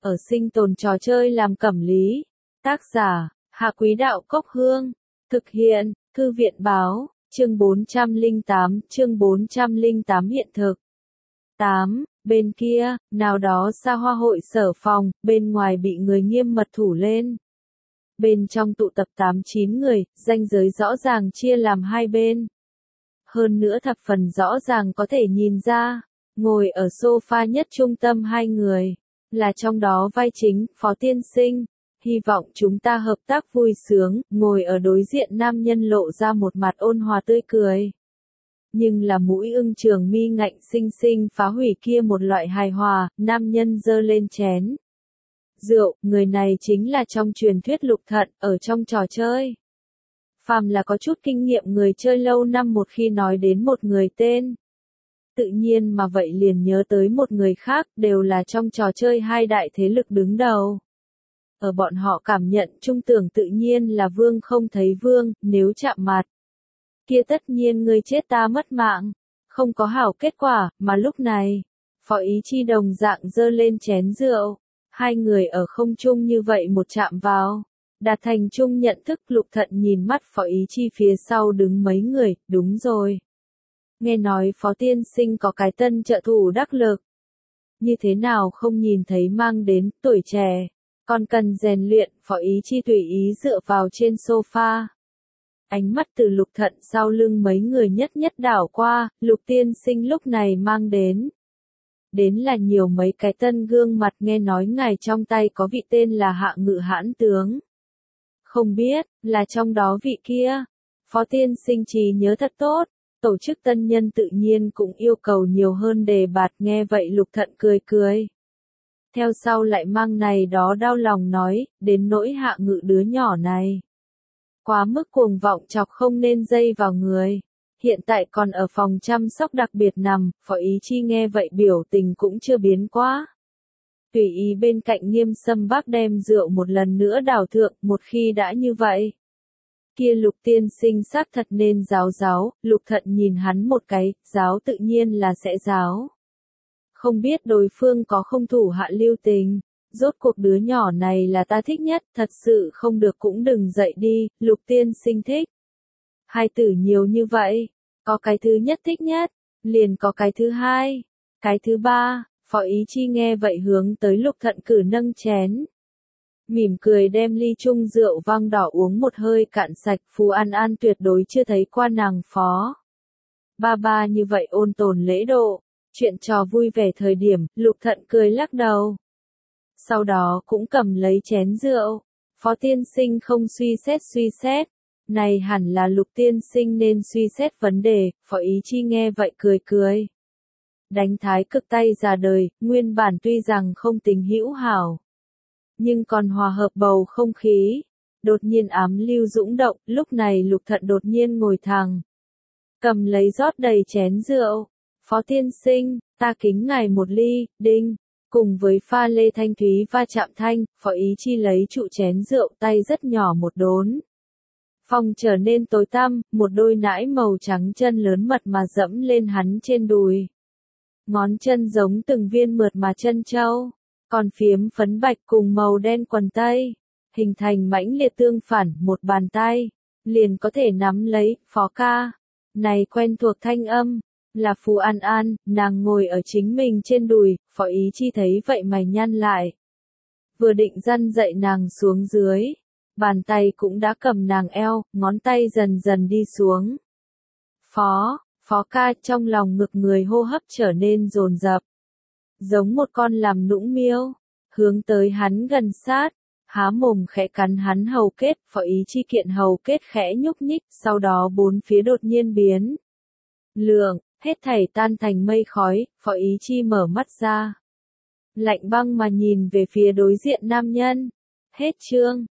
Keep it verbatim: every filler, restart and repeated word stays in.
ở sinh tồn trò chơi làm cẩm lý. Tác giả, Hạ Quý Đạo Cốc Hương. Thực hiện, Thư viện Báo, chương bốn trăm lẻ tám, chương bốn trăm lẻ tám hiện thực. tám. Bên kia, nào đó xa hoa hội sở phòng, bên ngoài bị người nghiêm mật thủ lên. Bên trong tụ tập tám chín người, ranh giới rõ ràng chia làm hai bên. Hơn nữa thập phần rõ ràng có thể nhìn ra, ngồi ở sofa nhất trung tâm hai người, là trong đó vai chính, Phó Tiên Sinh. Hy vọng chúng ta hợp tác vui sướng, ngồi ở đối diện nam nhân lộ ra một mặt ôn hòa tươi cười. Nhưng là mũi ưng trường mi ngạnh xinh xinh phá hủy kia một loại hài hòa, nam nhân giơ lên chén rượu, người này chính là trong truyền thuyết Lục Thận, ở trong trò chơi. Phàm là có chút kinh nghiệm người chơi lâu năm một khi nói đến một người tên, tự nhiên mà vậy liền nhớ tới một người khác, đều là trong trò chơi hai đại thế lực đứng đầu. Ở bọn họ cảm nhận trung tưởng tự nhiên là vương không thấy vương, nếu chạm mặt, kia tất nhiên người chết ta mất mạng, không có hảo kết quả, mà lúc này, Phó Ý Chi đồng dạng giơ lên chén rượu, hai người ở không trung như vậy một chạm vào, đạt thành chung nhận thức. Lục Thận nhìn mắt Phó Ý Chi phía sau đứng mấy người, đúng rồi. Nghe nói Phó Tiên Sinh có cái tân trợ thủ đắc lực. Như thế nào không nhìn thấy mang đến, tuổi trẻ, còn cần rèn luyện. Phó Ý Chi tùy ý dựa vào trên sofa. Ánh mắt từ Lục Thận sau lưng mấy người nhất nhất đảo qua, Lục Tiên Sinh lúc này mang đến. Đến là nhiều mấy cái tân gương mặt, nghe nói ngài trong tay có vị tên là Hạ Ngự hãn tướng. Không biết, là trong đó vị kia. Phó Tiên Sinh trí nhớ thật tốt, tổ chức tân nhân tự nhiên cũng yêu cầu nhiều hơn đề bạt. Nghe vậy Lục Thận cười cười. Theo sau lại mang này đó đau lòng nói, đến nỗi Hạ Ngự đứa nhỏ này. Quá mức cuồng vọng chọc không nên dây vào người. Hiện tại còn ở phòng chăm sóc đặc biệt nằm. Phó Ý Chi nghe vậy biểu tình cũng chưa biến quá. Tùy ý bên cạnh Nghiêm Sâm Bác đem rượu một lần nữa đảo thượng. Một khi đã như vậy, kia Lục Tiên Sinh xác thật nên giáo giáo. Lục Thận nhìn hắn một cái, giáo tự nhiên là sẽ giáo. Không biết đối phương có không thủ hạ lưu tình. Rốt cuộc đứa nhỏ này là ta thích nhất, thật sự không được cũng đừng dậy đi. Lục Tiên Sinh thích hai tử nhiều như vậy, có cái thứ nhất thích nhất, liền có cái thứ hai, cái thứ ba. Phó Ý Chi nghe vậy hướng tới Lục Thận cử nâng chén, mỉm cười đem ly chung rượu vang đỏ uống một hơi cạn sạch. Phú An An tuyệt đối chưa thấy qua nàng Phó ba ba như vậy ôn tồn lễ độ. Chuyện trò vui vẻ thời điểm, Lục Thận cười lắc đầu, sau đó cũng cầm lấy chén rượu. Phó Tiên Sinh không suy xét suy xét, này hẳn là Lục Tiên Sinh nên suy xét vấn đề. Phó Ý Chi nghe vậy cười cười. Đánh thái cực tay ra đời, nguyên bản tuy rằng không tình hữu hảo, nhưng còn hòa hợp bầu không khí. Đột nhiên ám lưu dũng động, lúc này Lục Thận đột nhiên ngồi thẳng, cầm lấy rót đầy chén rượu. Phó Tiên Sinh, ta kính ngài một ly. Đinh. Cùng với pha lê thanh thúy va chạm thanh, Phó Ý Chi lấy trụ chén rượu, tay rất nhỏ một đốn. Phòng trở nên tối tăm, một đôi nãi màu trắng chân lớn mật mà dẫm lên hắn trên đùi. Ngón chân giống từng viên mượt mà chân trâu, còn phiếm phấn bạch cùng màu đen quần tây, hình thành mãnh liệt tương phản. Một bàn tay liền có thể nắm lấy. Phó ca, này quen thuộc thanh âm, là Phú An An. Nàng ngồi ở chính mình trên đùi. Phó Ý Chi thấy vậy mày nhăn lại, vừa định dăn dậy nàng xuống dưới, bàn tay cũng đã cầm nàng eo, ngón tay dần dần đi xuống. Phó, Phó ca, trong lòng ngực người hô hấp trở nên dồn dập, giống một con làm nũng miêu, hướng tới hắn gần sát, há mồm khẽ cắn hắn hầu kết. Phó Ý Chi kiện hầu kết khẽ nhúc nhích, sau đó bốn phía đột nhiên biến lượng, hết thảy tan thành mây khói. Phó Ý Chi mở mắt ra, lạnh băng mà nhìn về phía đối diện nam nhân. Hết chương.